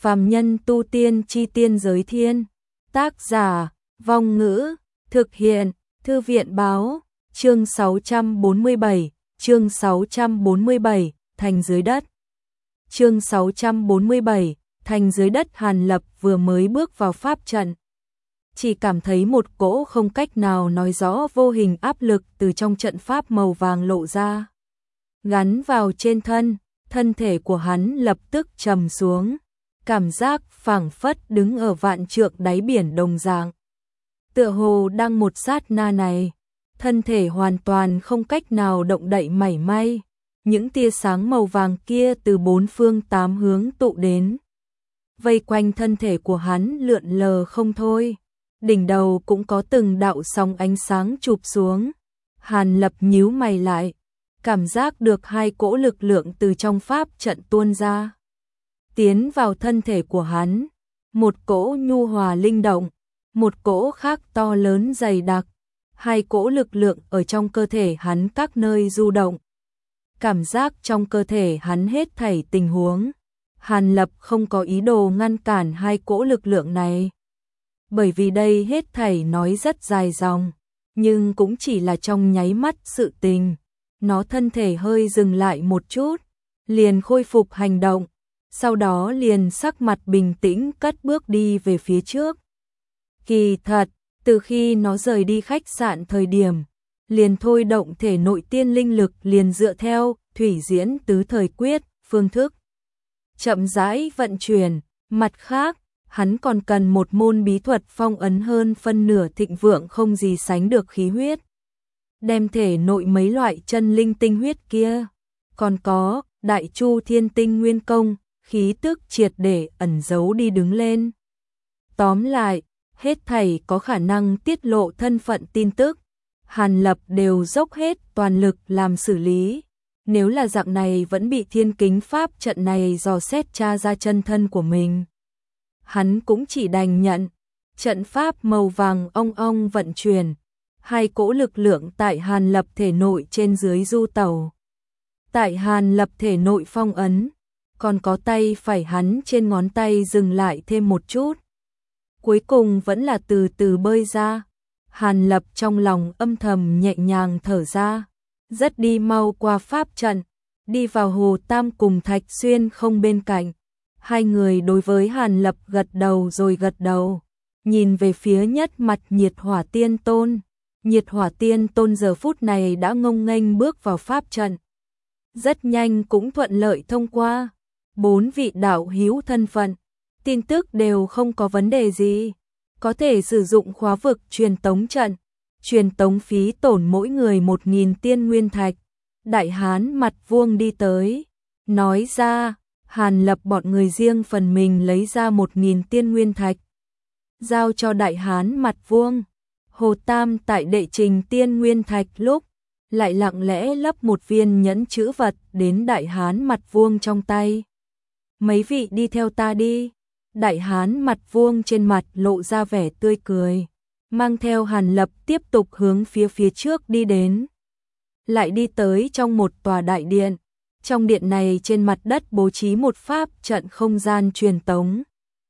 Phàm nhân tu tiên chi tiên giới thiên. Tác giả, Vong Ngữ, thực hiện, Thư viện báo, chương 647, thành dưới đất. Chương 647, thành dưới đất. Hàn Lập vừa mới bước vào pháp trận, chỉ cảm thấy một cỗ không cách nào nói rõ vô hình áp lực từ trong trận pháp màu vàng lộ ra, gắn vào trên thân thể của hắn lập tức trầm xuống, cảm giác phảng phất đứng ở vạn trượng đáy biển đồng dạng. Tựa hồ đang một sát na này, thân thể hoàn toàn không cách nào động đậy mảy may, những tia sáng màu vàng kia từ bốn phương tám hướng tụ đến, vây quanh thân thể của hắn lượn lờ không thôi. Đỉnh đầu cũng có từng đạo sóng ánh sáng chụp xuống. Hàn Lập nhíu mày lại, cảm giác được hai cỗ lực lượng từ trong pháp trận tuôn ra, tiến vào thân thể của hắn. Một cỗ nhu hòa linh động, một cỗ khác to lớn dày đặc. Hai cỗ lực lượng ở trong cơ thể hắn các nơi du động. Cảm giác trong cơ thể hắn hết thảy tình huống. Hàn Lập không có ý đồ ngăn cản hai cỗ lực lượng này, bởi vì đây hết thảy nói rất dài dòng, nhưng cũng chỉ là trong nháy mắt sự tình. Nó thân thể hơi dừng lại một chút, liền khôi phục hành động, sau đó liền sắc mặt bình tĩnh cất bước đi về phía trước. Kỳ thật, từ khi nó rời đi khách sạn thời điểm, liền thôi động thể nội tiên linh lực, liền dựa theo thủy diễn tứ thời quyết phương thức chậm rãi vận chuyển. Mặt khác, hắn còn cần một môn bí thuật phong ấn hơn phân nửa thịnh vượng không gì sánh được khí huyết, đem thể nội mấy loại chân linh tinh huyết kia, còn có Đại Chu Thiên Tinh Nguyên Công, khí tức triệt để ẩn giấu đi đứng lên. Tóm lại, hết thảy có khả năng tiết lộ thân phận tin tức, Hàn Lập đều dốc hết toàn lực làm xử lý. Nếu là dạng này vẫn bị thiên kính pháp trận này dò xét tra ra chân thân của mình, hắn cũng chỉ đành nhận. Trận pháp màu vàng ong ong vận chuyển, hai cỗ lực lượng tại Hàn Lập thể nội trên dưới du tẩu. Tại Hàn Lập thể nội phong ấn, còn có tay phải hắn trên ngón tay dừng lại thêm một chút, cuối cùng vẫn là từ từ bơi ra. Hàn Lập trong lòng âm thầm nhẹ nhàng thở ra, rất đi mau qua pháp trận, đi vào Hồ Tam cùng Thạch Xuyên không bên cạnh. Hai người đối với Hàn Lập gật đầu rồi gật đầu, nhìn về phía nhất mặt Nhiệt Hỏa Tiên Tôn. Nhiệt Hỏa Tiên Tôn giờ phút này đã ngông nghênh bước vào pháp trận, rất nhanh cũng thuận lợi thông qua. Bốn vị đạo hữu thân phận, tin tức đều không có vấn đề gì, có thể sử dụng khóa vực truyền tống trận. Truyền tống phí tổn mỗi người 1000 tiên nguyên thạch. Đại hán mặt vuông đi tới, nói ra. Hàn Lập bọn người riêng phần mình lấy ra 1000 tiên nguyên thạch, giao cho đại hán mặt vuông. Hồ Tam tại đệ trình tiên nguyên thạch lúc, lại lặng lẽ lấp một viên nhẫn chữ vật đến đại hán mặt vuông trong tay. Mấy vị đi theo ta đi. Đại hán mặt vuông trên mặt lộ ra vẻ tươi cười, mang theo Hàn Lập tiếp tục hướng phía trước đi đến. Lại đi tới trong một tòa đại điện. Trong điện này trên mặt đất bố trí một pháp trận không gian truyền tống,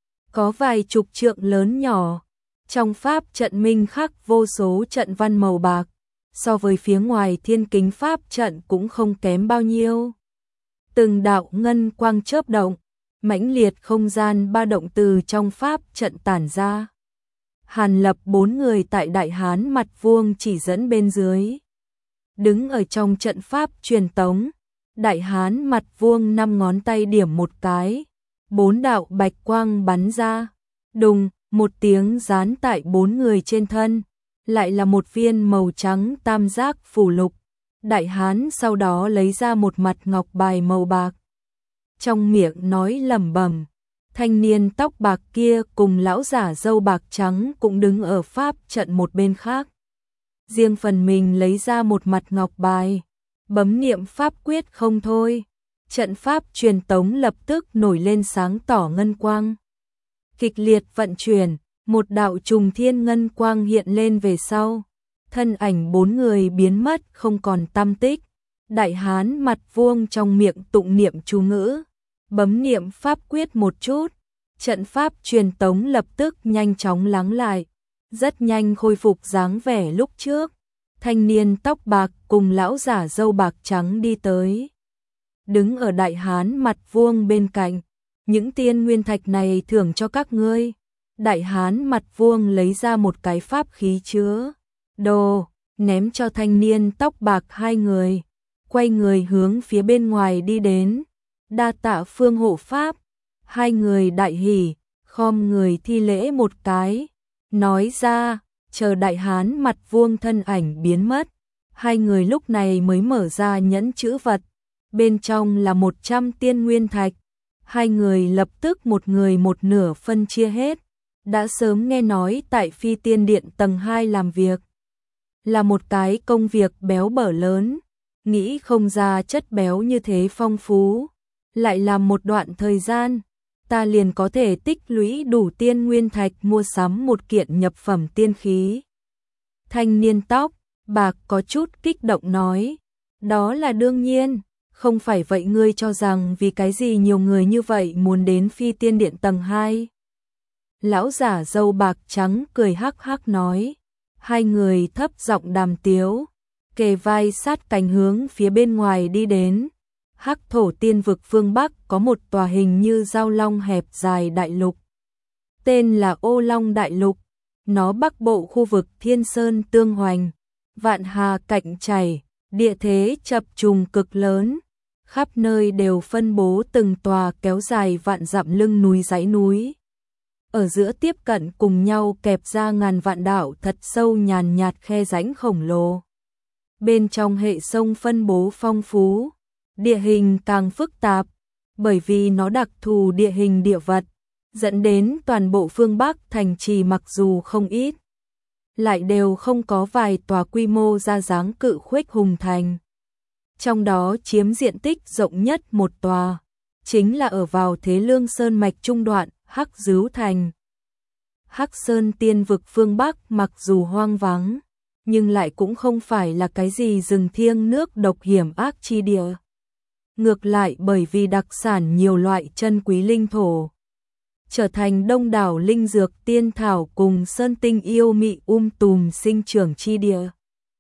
có vài chục trượng lớn nhỏ. Trong pháp trận minh khắc vô số trận văn màu bạc, so với phía ngoài thiên kính pháp trận cũng không kém bao nhiêu. Từng đạo ngân quang chớp động, mãnh liệt không gian ba động từ trong pháp trận tản ra. Hàn Lập bốn người tại đại hán mặt vuông chỉ dẫn bên dưới, đứng ở trong trận pháp truyền tống. Đại hán mặt vuông 5 ngón tay điểm một cái, 4 đạo bạch quang bắn ra, đùng, một tiếng dán tại 4 người trên thân, lại là một viên màu trắng tam giác phù lục. Đại hán sau đó lấy ra một mặt ngọc bài màu bạc, trong miệng nói lẩm bẩm. Thanh niên tóc bạc kia cùng lão giả râu bạc trắng cũng đứng ở pháp trận một bên khác, riêng phần mình lấy ra một mặt ngọc bài, bấm niệm pháp quyết không thôi. Trận pháp truyền tống lập tức nổi lên sáng tỏ ngân quang, kịch liệt vận chuyển. Một đạo trùng thiên ngân quang hiện lên về sau, thân ảnh 4 người biến mất không còn tăm tích. Đại hán mặt vuông trong miệng tụng niệm chú ngữ, bấm niệm pháp quyết một chút, trận pháp truyền tống lập tức nhanh chóng lắng lại, rất nhanh khôi phục dáng vẻ lúc trước. Thanh niên tóc bạc cùng lão giả râu bạc trắng đi tới. Đứng ở đại hán mặt vuông bên cạnh, những tiên nguyên thạch này thưởng cho các ngươi. Đại hán mặt vuông lấy ra một cái pháp khí chứa đồ, ném cho thanh niên tóc bạc hai người, quay người hướng phía bên ngoài đi đến. Đa tạ Phương hộ pháp. Hai người đại hỉ, khom người thi lễ một cái, nói ra, chờ đại hán mặt vuông thân ảnh biến mất. Hai người lúc này mới mở ra nhẫn chữ vật, bên trong là 100 tiên nguyên thạch. Hai người lập tức một người một nửa phân chia hết. Đã sớm nghe nói tại Phi Tiên Điện tầng 2 làm việc là một cái công việc béo bở lớn, nghĩ không ra chất béo như thế phong phú, lại làm một đoạn thời gian, ta liền có thể tích lũy đủ tiên nguyên thạch mua sắm một kiện nhập phẩm tiên khí. Thanh niên tóc bạc có chút kích động nói, đó là đương nhiên, không phải vậy ngươi cho rằng vì cái gì nhiều người như vậy muốn đến Phi Tiên Điện tầng 2? Lão giả râu bạc trắng cười hắc hắc nói, hai người thấp giọng đàm tiếu, kề vai sát cánh hướng phía bên ngoài đi đến. Hắc thổ tiên vực phương Bắc có một tòa hình như dao long hẹp dài đại lục, tên là Ô Long Đại Lục. Nó bắc bộ khu vực thiên sơn tương hoành, vạn hà cạnh chảy, địa thế chập trùng cực lớn, khắp nơi đều phân bố từng tòa kéo dài vạn dặm lưng núi dãy núi. Ở giữa tiếp cận cùng nhau kẹp ra ngàn vạn đảo thật sâu nhàn nhạt khe rãnh khổng lồ. Bên trong hệ sông phân bố phong phú, địa hình càng phức tạp, bởi vì nó đặc thù địa hình địa vật, dẫn đến toàn bộ phương Bắc thành trì mặc dù không ít, lại đều không có vài tòa quy mô ra dáng cự khuếch hùng thành. Trong đó chiếm diện tích rộng nhất một tòa, chính là ở vào Thế Lương Sơn mạch trung đoạn, Hắc Dứu Thành. Hắc Sơn tiên vực phương Bắc mặc dù hoang vắng, nhưng lại cũng không phải là cái gì rừng thiêng nước độc hiểm ác chi địa. Ngược lại bởi vì đặc sản nhiều loại chân quý linh thổ, trở thành đông đảo linh dược tiên thảo cùng sơn tinh yêu mị tùm sinh trưởng chi địa.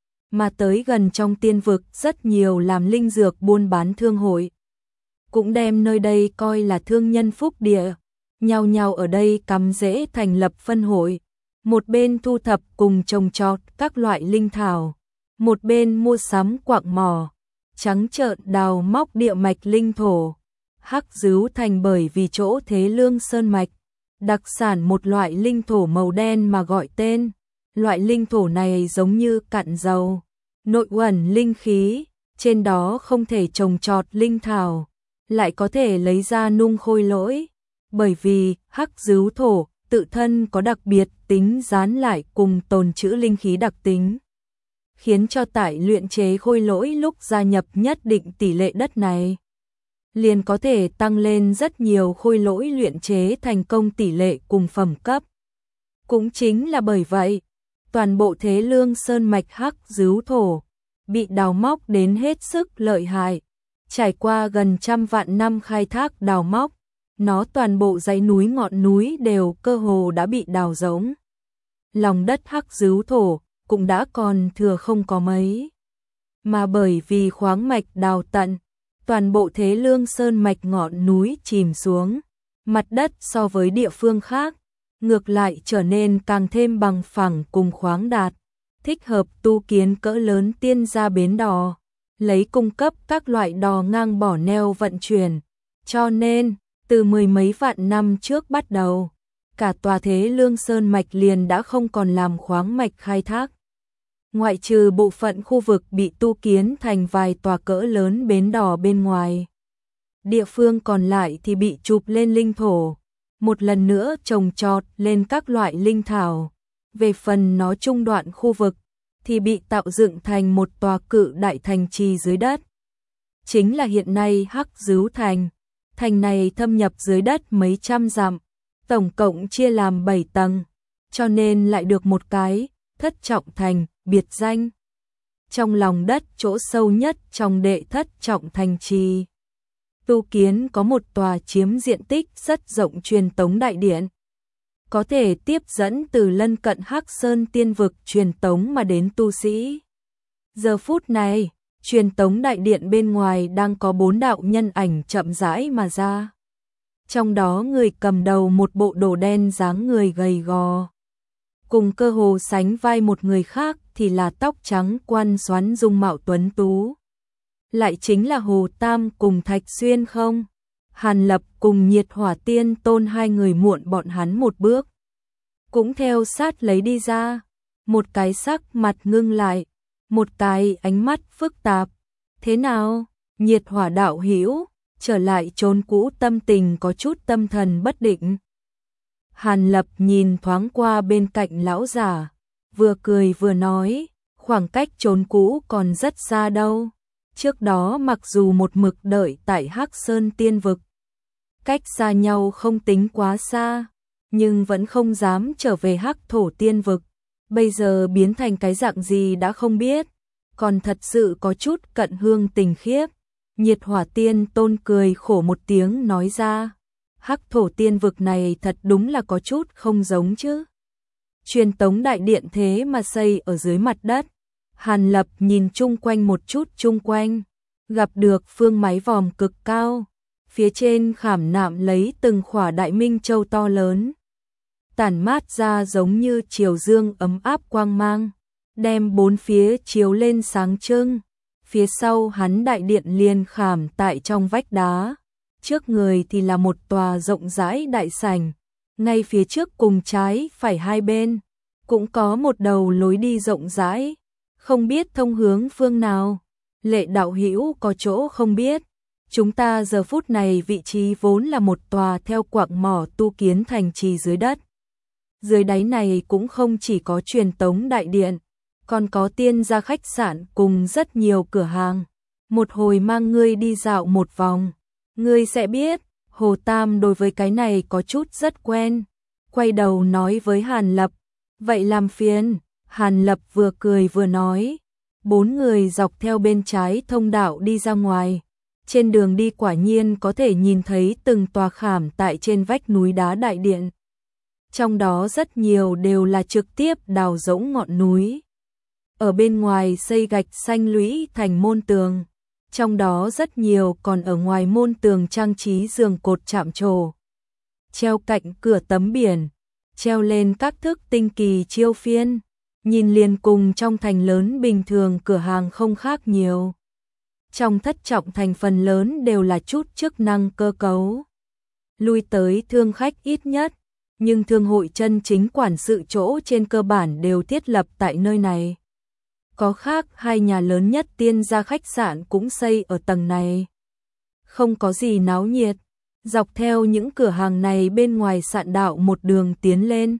Mà tới gần trong tiên vực rất nhiều làm linh dược buôn bán thương hội, cũng đem nơi đây coi là thương nhân phúc địa, nhao nhao ở đây cắm rễ thành lập phân hội, một bên thu thập cùng trồng trọt các loại linh thảo, một bên mua sắm quặng mỏ, trắng trợn đào móc địa mạch linh thổ. Hắc Dứu Thành bởi vì chỗ Thế Lương Sơn mạch, đặc sản một loại linh thổ màu đen mà gọi tên. Loại linh thổ này giống như cặn dầu, nội uẩn linh khí, trên đó không thể trồng trọt linh thảo, lại có thể lấy ra nung khôi lỗi. Bởi vì Hắc Dứu thổ tự thân có đặc biệt tính dán lại cùng tồn trữ linh khí đặc tính, khiến cho tại luyện chế khôi lỗi lúc gia nhập nhất định tỷ lệ đất này, liền có thể tăng lên rất nhiều khôi lỗi luyện chế thành công tỷ lệ cùng phẩm cấp. Cũng chính là bởi vậy, toàn bộ Thế Lương Sơn mạch Hắc Dứu thổ bị đào móc đến hết sức lợi hại. Trải qua gần 100 vạn năm khai thác đào móc, nó toàn bộ dãy núi ngọn núi đều cơ hồ đã bị đào rỗng. Lòng đất Hắc Dứu thổ cũng đã còn thừa không có mấy. Mà bởi vì khoáng mạch đào tận, toàn bộ Thế Lương Sơn mạch ngọn núi chìm xuống, mặt đất so với địa phương khác, ngược lại trở nên càng thêm bằng phẳng cùng khoáng đạt, thích hợp tu kiến cỡ lớn tiên gia bến đò, lấy cung cấp các loại đò ngang bỏ neo vận chuyển. Cho nên, từ mười mấy vạn năm trước bắt đầu, cả tòa Thế Lương Sơn mạch liền đã không còn làm khoáng mạch khai thác. Ngoại trừ bộ phận khu vực bị tu kiến thành vài tòa cỡ lớn bến đò bên ngoài, địa phương còn lại thì bị chụp lên linh thổ, một lần nữa trồng trọt lên các loại linh thảo. Về phần nó trung đoạn khu vực thì bị tạo dựng thành một tòa cự đại thành trì dưới đất, chính là hiện nay Hắc Dứu Thành. Thành này thâm nhập dưới đất mấy trăm dặm, tổng cộng chia làm 7 tầng, cho nên lại được một cái Thất Trọng Thành biệt danh. Trong lòng đất chỗ sâu nhất trong đệ Thất Trọng Thành trì, Tu Kiến có một tòa chiếm diện tích rất rộng truyền tống đại điện, có thể tiếp dẫn từ lân cận Hắc Sơn tiên vực truyền tống mà đến tu sĩ. Giờ phút này, truyền tống đại điện bên ngoài đang có 4 đạo nhân ảnh chậm rãi mà ra. Trong đó người cầm đầu một bộ đồ đen dáng người gầy gò, cùng cơ hồ sánh vai một người khác thì là tóc trắng quan xoắn dung mạo tuấn tú. Lại chính là Hồ Tam cùng Thạch Xuyên không? Hàn Lập cùng Nhiệt Hỏa Tiên Tôn hai người muộn bọn hắn một bước, cũng theo sát lấy đi ra, một cái sắc mặt ngưng lại, một cái ánh mắt phức tạp. Thế nào? Nhiệt Hỏa đạo hữu, trở lại chốn cũ tâm tình có chút tâm thần bất định. Hàn Lập nhìn thoáng qua bên cạnh lão giả, vừa cười vừa nói, khoảng cách chốn cũ còn rất xa đâu. Trước đó mặc dù một mực đợi tại Hắc Sơn tiên vực, cách xa nhau không tính quá xa, nhưng vẫn không dám trở về Hắc Thổ tiên vực. Bây giờ biến thành cái dạng gì đã không biết, còn thật sự có chút cận hương tình khiếp. Nhiệt Hỏa Tiên Tôn cười khổ một tiếng nói ra, Hắc Thổ tiên vực này thật đúng là có chút không giống chứ. Truyền tống đại điện thế mà xây ở dưới mặt đất. Hàn Lập nhìn chung quanh một chút chung quanh, gặp được phương mái vòm cực cao, phía trên khảm nạm lấy từng khỏa đại minh châu to lớn, tản mát ra giống như chiều dương ấm áp quang mang, đem bốn phía chiếu lên sáng trưng. Phía sau hắn đại điện liền khảm tại trong vách đá, trước người thì là một tòa rộng rãi đại sảnh, ngay phía trước cùng trái phải hai bên cũng có một đầu lối đi rộng rãi, không biết thông hướng phương nào. Lệ đạo hữu có chỗ không biết, chúng ta giờ phút này vị trí vốn là một tòa theo quặng mỏ tu kiến thành trì dưới đất. Dưới đáy này cũng không chỉ có truyền tống đại điện, còn có tiên gia khách sạn cùng rất nhiều cửa hàng. Một hồi mang ngươi đi dạo một vòng, ngươi sẽ biết. Hồ Tam đối với cái này có chút rất quen, quay đầu nói với Hàn Lập, vậy làm phiền. Hàn Lập vừa cười vừa nói. Bốn người dọc theo bên trái thông đạo đi ra ngoài. Trên đường đi quả nhiên có thể nhìn thấy từng tòa khảm tại trên vách núi đá đại điện. Trong đó rất nhiều đều là trực tiếp đào rỗng ngọn núi. Ở bên ngoài xây gạch xanh lũy thành môn tường. Trong đó rất nhiều còn ở ngoài môn tường trang trí giường cột chạm trổ, treo cạnh cửa tấm biển, treo lên các thức tinh kỳ chiêu phiên, nhìn liền cùng trong thành lớn bình thường cửa hàng không khác nhiều. Trong thất trọng thành phần lớn đều là chút chức năng cơ cấu, lui tới thương khách ít nhất, nhưng thương hội chân chính quản sự chỗ trên cơ bản đều thiết lập tại nơi này. Có khác hai nhà lớn nhất tiên gia khách sạn cũng xây ở tầng này. Không có gì náo nhiệt, dọc theo những cửa hàng này bên ngoài sạn đạo một đường tiến lên.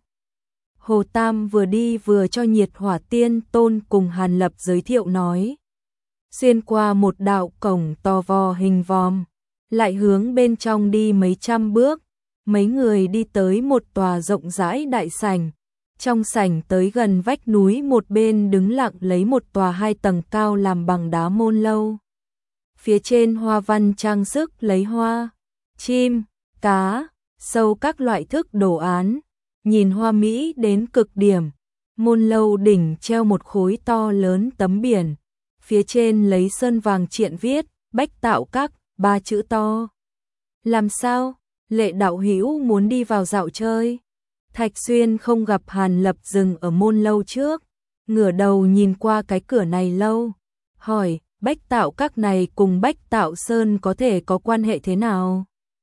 Hồ Tam vừa đi vừa cho Nhiệt Hỏa Tiên Tôn cùng Hàn Lập giới thiệu nói. Xuyên qua một đạo cổng to vò hình vòm, lại hướng bên trong đi mấy trăm bước, mấy người đi tới một tòa rộng rãi đại sảnh. Trong sảnh tới gần vách núi một bên đứng lặng lấy một tòa 2 tầng cao làm bằng đá môn lâu. Phía trên hoa văn trang sức lấy hoa, chim, cá, sâu các loại thức đồ án, nhìn hoa mỹ đến cực điểm. Môn lâu đỉnh treo một khối to lớn tấm biển, phía trên lấy sơn vàng triện viết Bách Tạo Các 3 chữ to. Làm sao? Lệ đạo hữu muốn đi vào dạo chơi? Thạch Xuyên không gặp Hàn Lập dừng ở môn lâu trước, ngửa đầu nhìn qua cái cửa này lâu, hỏi, Bách Tạo Các này cùng Bách Tạo Sơn có thể có quan hệ thế nào?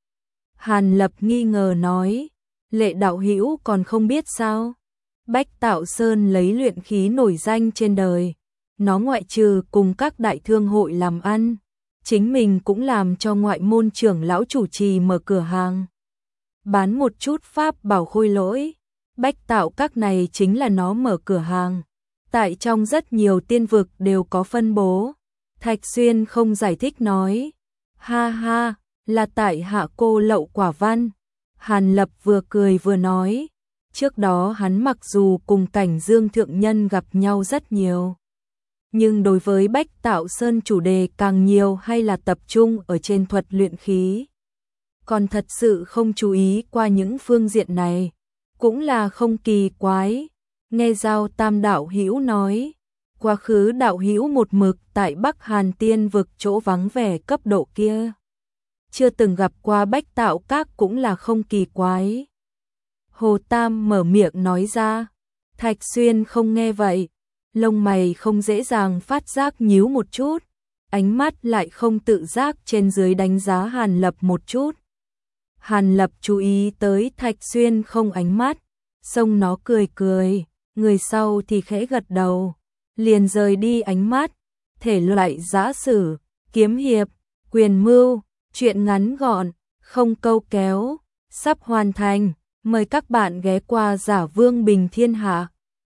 Hàn Lập nghi ngờ nói, Lệ đạo hữu còn không biết sao? Bách Tạo Sơn lấy luyện khí nổi danh trên đời, nó ngoại trừ cùng các đại thương hội làm ăn, chính mình cũng làm cho ngoại môn trưởng lão chủ trì mở cửa hàng, bán một chút pháp bảo khôi lỗi. Bách Tạo Các này chính là nó mở cửa hàng, tại trong rất nhiều tiên vực đều có phân bố. Thạch Xuyên không giải thích nói, ha ha, là tại hạ cô lậu quả văn. Hàn Lập vừa cười vừa nói, trước đó hắn mặc dù cùng Cảnh Dương thượng nhân gặp nhau rất nhiều, Nhưng đối với Bách Tạo Sơn chủ đề càng nhiều hay là tập trung ở trên thuật luyện khí. Còn thật sự không chú ý qua những phương diện này, cũng là không kỳ quái. Nghe Giao Tam đạo hữu nói, quá khứ đạo hữu một mực tại Bắc Hàn Tiên vực chỗ vắng vẻ cấp độ kia. Chưa từng gặp qua Bách Tạo Các cũng là không kỳ quái. Hồ Tam mở miệng nói ra, Thạch Xuyên không nghe vậy, lông mày không dễ dàng phát giác nhíu một chút, ánh mắt lại không tự giác trên dưới đánh giá Hàn Lập một chút. Hàn Lập chú ý tới Thạch Xuyên không ánh mắt, xông nó cười cười, người sau thì khẽ gật đầu, liền rời đi ánh mắt. Thể loại giã sử, kiếm hiệp, quyền mưu, truyện ngắn gọn, không câu kéo, sắp hoàn thành. Mời các bạn ghé qua Giả Vương Bình Thiên Hạ.